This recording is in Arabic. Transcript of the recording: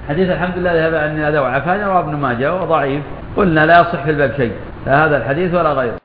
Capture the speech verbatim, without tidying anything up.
حديث الحمد لله ذهب عني هذا وعافاني رواه ابن ماجه وضعيف، قلنا لا يصح في الباب شيء، لا هذا الحديث ولا غيره.